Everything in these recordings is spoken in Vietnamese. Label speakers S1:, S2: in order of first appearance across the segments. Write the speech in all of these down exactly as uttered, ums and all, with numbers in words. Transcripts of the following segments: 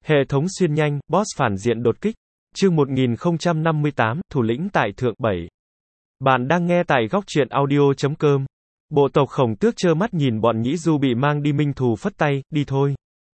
S1: Hệ thống xuyên nhanh, boss phản diện đột kích. Chương một nghìn không trăm năm mươi tám, thủ lĩnh tại thượng bảy. Bạn đang nghe tại góc truyện audio chấm com. Bộ tộc Khổng Tước trơ mắt nhìn bọn Nhĩ Du bị mang đi, Minh Thù phất tay, đi thôi.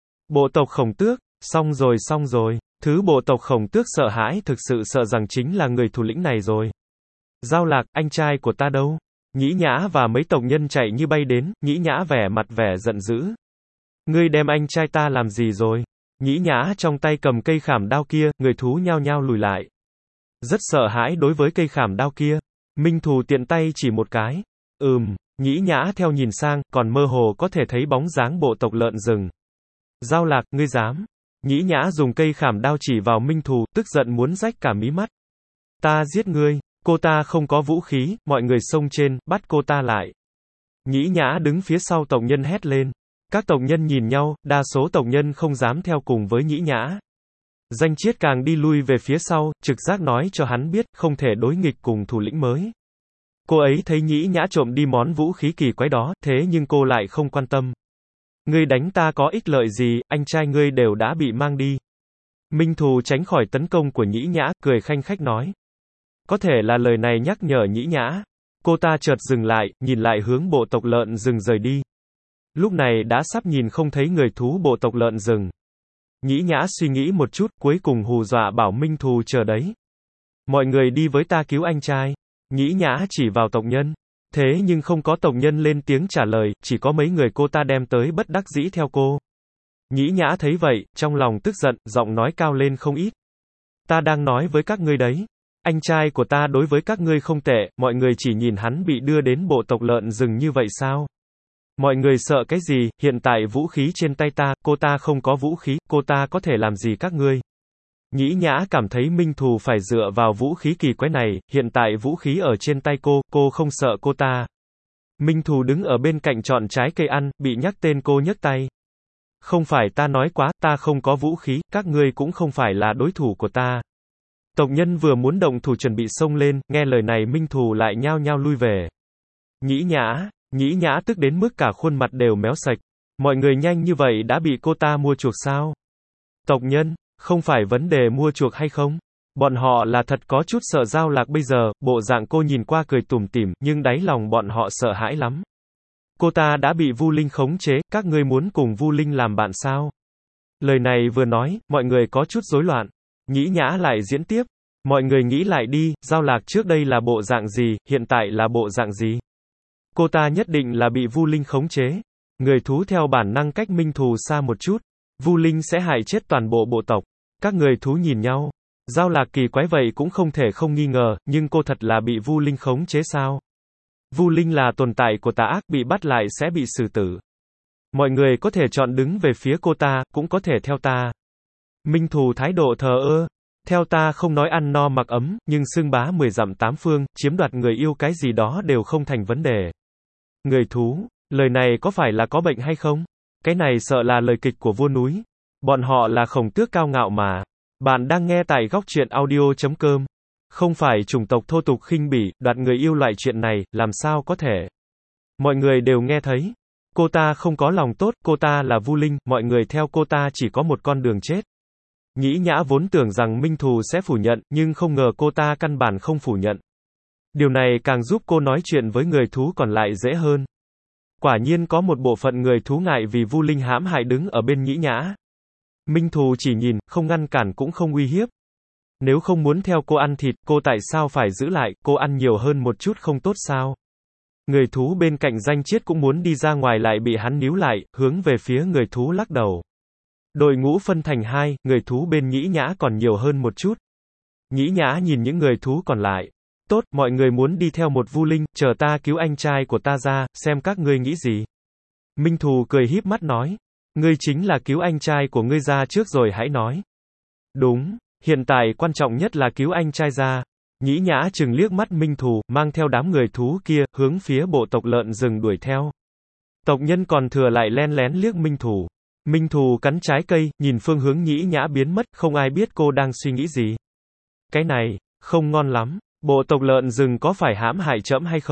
S1: Bộ tộc Khổng Tước, xong rồi xong rồi. Thứ bộ tộc Khổng Tước sợ hãi thực sự sợ rằng chính là người thủ lĩnh này rồi. Giao Lạc, anh trai của ta đâu? Nhĩ Nhã và mấy tộc nhân chạy như bay đến, Nhĩ Nhã vẻ mặt vẻ giận dữ. Ngươi đem anh trai ta làm gì rồi? Nhĩ Nhã trong tay cầm cây khảm đao kia, người thú nhao nhao lùi lại. Rất sợ hãi đối với cây khảm đao kia. Minh Thù tiện tay chỉ một cái. Ừm, Nhĩ Nhã theo nhìn sang, còn mơ hồ có thể thấy bóng dáng bộ tộc lợn rừng. Giao Lạc, ngươi dám? Nhĩ Nhã dùng cây khảm đao chỉ vào Minh Thù, tức giận muốn rách cả mí mắt. Ta giết ngươi, cô ta không có vũ khí, mọi người xông trên, bắt cô ta lại. Nhĩ Nhã đứng phía sau tộc nhân hét lên. Các tộc nhân nhìn nhau, đa số tộc nhân không dám theo cùng với Nhĩ Nhã. Danh Chiết càng đi lui về phía sau, trực giác nói cho hắn biết, không thể đối nghịch cùng thủ lĩnh mới. Cô ấy thấy Nhĩ Nhã trộm đi món vũ khí kỳ quái đó, thế nhưng cô lại không quan tâm. Ngươi đánh ta có ích lợi gì, anh trai ngươi đều đã bị mang đi. Minh Thù tránh khỏi tấn công của Nhĩ Nhã, cười khanh khách nói. Có thể là lời này nhắc nhở Nhĩ Nhã. Cô ta chợt dừng lại, nhìn lại hướng bộ tộc lợn rừng rời đi. Lúc này đã sắp nhìn không thấy người thú bộ tộc lợn rừng. Nhĩ Nhã suy nghĩ một chút, cuối cùng hù dọa bảo Minh Thù chờ đấy. Mọi người đi với ta cứu anh trai. Nhĩ Nhã chỉ vào tộc nhân. Thế nhưng không có tộc nhân lên tiếng trả lời, chỉ có mấy người cô ta đem tới bất đắc dĩ theo cô. Nhĩ Nhã thấy vậy, trong lòng tức giận, giọng nói cao lên không ít. Ta đang nói với các ngươi đấy. Anh trai của ta đối với các ngươi không tệ, mọi người chỉ nhìn hắn bị đưa đến bộ tộc lợn rừng như vậy sao? Mọi người sợ cái gì, hiện tại vũ khí trên tay ta, cô ta không có vũ khí, cô ta có thể làm gì các ngươi? Nhĩ Nhã cảm thấy Minh Thù phải dựa vào vũ khí kỳ quái này, hiện tại vũ khí ở trên tay cô, cô không sợ cô ta. Minh Thù đứng ở bên cạnh chọn trái cây ăn, bị nhắc tên cô nhấc tay. Không phải ta nói quá, ta không có vũ khí, các ngươi cũng không phải là đối thủ của ta. Tộc nhân vừa muốn động thủ chuẩn bị xông lên, nghe lời này Minh Thù lại nhao nhao lui về. Nhĩ Nhã, Nhĩ Nhã tức đến mức cả khuôn mặt đều méo sạch. Mọi người nhanh như vậy đã bị cô ta mua chuộc sao? Tộc nhân, không phải vấn đề mua chuộc hay không? Bọn họ là thật có chút sợ Giao Lạc bây giờ, bộ dạng cô nhìn qua cười tủm tỉm, nhưng đáy lòng bọn họ sợ hãi lắm. Cô ta đã bị Vu Linh khống chế, các ngươi muốn cùng Vu Linh làm bạn sao? Lời này vừa nói, mọi người có chút rối loạn. Nhĩ Nhã lại diễn tiếp. Mọi người nghĩ lại đi, Giao Lạc trước đây là bộ dạng gì, hiện tại là bộ dạng gì? Cô ta nhất định là bị Vu Linh khống chế. Người thú theo bản năng cách Minh Thù xa một chút. Vu Linh sẽ hại chết toàn bộ bộ tộc. Các người thú nhìn nhau. Giao Lạc kỳ quái vậy cũng không thể không nghi ngờ, nhưng cô thật là bị Vu Linh khống chế sao? Vu Linh là tồn tại của tà ác, bị bắt lại sẽ bị xử tử. Mọi người có thể chọn đứng về phía cô ta, cũng có thể theo ta. Minh Thù thái độ thờ ơ. Theo ta không nói ăn no mặc ấm, nhưng xưng bá mười dặm tám phương, chiếm đoạt người yêu cái gì đó đều không thành vấn đề. Người thú, lời này có phải là có bệnh hay không? Cái này sợ là lời kịch của vua núi. Bọn họ là Khổng Tước cao ngạo mà. Bạn đang nghe tại góc truyện audio chấm com. Không phải chủng tộc thô tục khinh bỉ, đoạt người yêu loại chuyện này, làm sao có thể? Mọi người đều nghe thấy. Cô ta không có lòng tốt, cô ta là Vu Linh, mọi người theo cô ta chỉ có một con đường chết. Nhĩ Nhã vốn tưởng rằng Minh Thù sẽ phủ nhận, nhưng không ngờ cô ta căn bản không phủ nhận. Điều này càng giúp cô nói chuyện với người thú còn lại dễ hơn. Quả nhiên có một bộ phận người thú ngại vì Vu Linh hãm hại đứng ở bên Nhĩ Nhã. Minh Thù chỉ nhìn, không ngăn cản cũng không uy hiếp. Nếu không muốn theo cô ăn thịt, cô tại sao phải giữ lại, cô ăn nhiều hơn một chút không tốt sao? Người thú bên cạnh Danh Chiết cũng muốn đi ra ngoài lại bị hắn níu lại, hướng về phía người thú lắc đầu. Đội ngũ phân thành hai, người thú bên Nhĩ Nhã còn nhiều hơn một chút. Nhĩ Nhã nhìn những người thú còn lại. Tốt, mọi người muốn đi theo một Vu Linh, chờ ta cứu anh trai của ta ra, xem các ngươi nghĩ gì. Minh Thù cười híp mắt nói. Ngươi chính là cứu anh trai của ngươi ra trước rồi hãy nói. Đúng, hiện tại quan trọng nhất là cứu anh trai ra. Nhĩ Nhã chừng liếc mắt Minh Thù, mang theo đám người thú kia, hướng phía bộ tộc lợn rừng đuổi theo. Tộc nhân còn thừa lại len lén liếc Minh Thù. Minh Thù cắn trái cây, nhìn phương hướng Nhĩ Nhã biến mất, không ai biết cô đang suy nghĩ gì. Cái này, không ngon lắm. Bộ tộc lợn rừng có phải hãm hại trẫm hay không?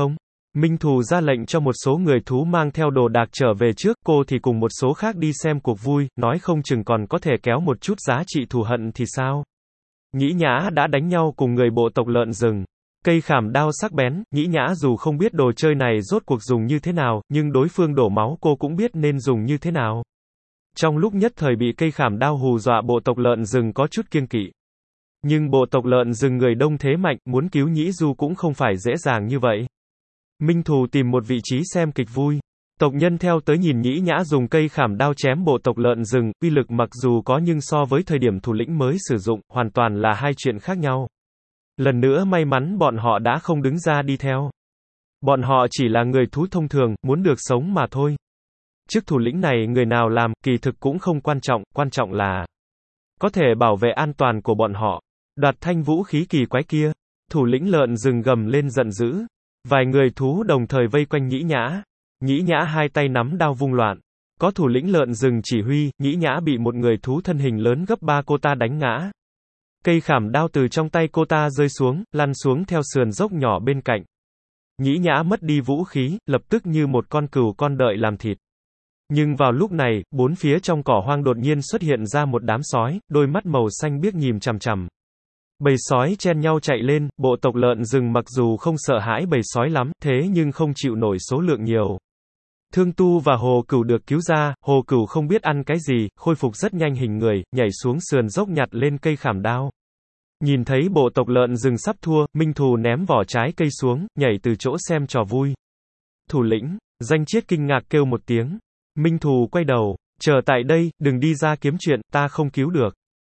S1: Minh Thù ra lệnh cho một số người thú mang theo đồ đạc trở về trước, cô thì cùng một số khác đi xem cuộc vui, nói không chừng còn có thể kéo một chút giá trị thù hận thì sao. Nhĩ Nhã đã đánh nhau cùng người bộ tộc lợn rừng. Cây khảm đao sắc bén, Nhĩ Nhã dù không biết đồ chơi này rốt cuộc dùng như thế nào, nhưng đối phương đổ máu cô cũng biết nên dùng như thế nào. Trong lúc nhất thời bị cây khảm đao hù dọa, bộ tộc lợn rừng có chút kiêng kỵ. Nhưng bộ tộc lợn rừng người đông thế mạnh, muốn cứu Nhĩ Du cũng không phải dễ dàng như vậy. Minh Thù tìm một vị trí xem kịch vui. Tộc nhân theo tới nhìn Nhĩ Nhã dùng cây khảm đao chém bộ tộc lợn rừng, uy lực mặc dù có nhưng so với thời điểm thủ lĩnh mới sử dụng, hoàn toàn là hai chuyện khác nhau. Lần nữa may mắn bọn họ đã không đứng ra đi theo. Bọn họ chỉ là người thú thông thường, muốn được sống mà thôi. Chức thủ lĩnh này người nào làm, kỳ thực cũng không quan trọng, quan trọng là có thể bảo vệ an toàn của bọn họ. Đoạt thanh vũ khí kỳ quái kia. Thủ lĩnh lợn rừng gầm lên giận dữ. Vài người thú đồng thời vây quanh Nhĩ Nhã. Nhĩ Nhã hai tay nắm đao vung loạn. Có thủ lĩnh lợn rừng chỉ huy, Nhĩ Nhã bị một người thú thân hình lớn gấp ba cô ta đánh ngã. Cây khảm đao từ trong tay cô ta rơi xuống, lăn xuống theo sườn dốc nhỏ bên cạnh. Nhĩ Nhã mất đi vũ khí, lập tức như một con cừu con đợi làm thịt. Nhưng vào lúc này, bốn phía trong cỏ hoang đột nhiên xuất hiện ra một đám sói, đôi mắt màu xanh biếc nhìn chằm chằm. Bầy sói chen nhau chạy lên, bộ tộc lợn rừng mặc dù không sợ hãi bầy sói lắm, thế nhưng không chịu nổi số lượng nhiều. Thương Tu và Hồ Cửu được cứu ra, Hồ Cửu không biết ăn cái gì, khôi phục rất nhanh hình người, nhảy xuống sườn dốc nhặt lên cây khảm đao. Nhìn thấy bộ tộc lợn rừng sắp thua, Minh Thù ném vỏ trái cây xuống, nhảy từ chỗ xem trò vui. Thủ lĩnh, Danh Chiết kinh ngạc kêu một tiếng. Minh Thù quay đầu, chờ tại đây, đừng đi ra kiếm chuyện, ta không cứu được.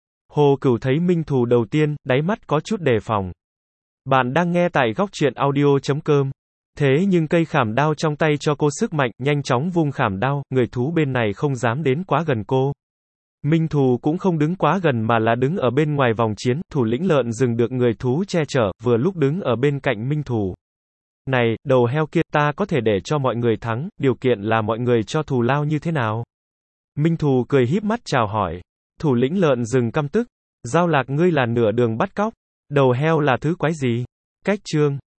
S1: Hồ Cửu thấy Minh Thù đầu tiên, đáy mắt có chút đề phòng. Bạn đang nghe tại góc truyện audio chấm com. Thế nhưng cây khảm đao trong tay cho cô sức mạnh, nhanh chóng vung khảm đao, người thú bên này không dám đến quá gần cô. Minh Thù cũng không đứng quá gần mà là đứng ở bên ngoài vòng chiến, thủ lĩnh lợn rừng được người thú che chở, vừa lúc đứng ở bên cạnh Minh Thù. Này, đầu heo kia, ta có thể để cho mọi người thắng, điều kiện là mọi người cho thù lao như thế nào? Minh Thù cười híp mắt chào hỏi. Thủ lĩnh lợn rừng căm tức. Giao Lạc, ngươi là nửa đường bắt cóc. Đầu heo là thứ quái gì? Cách chương.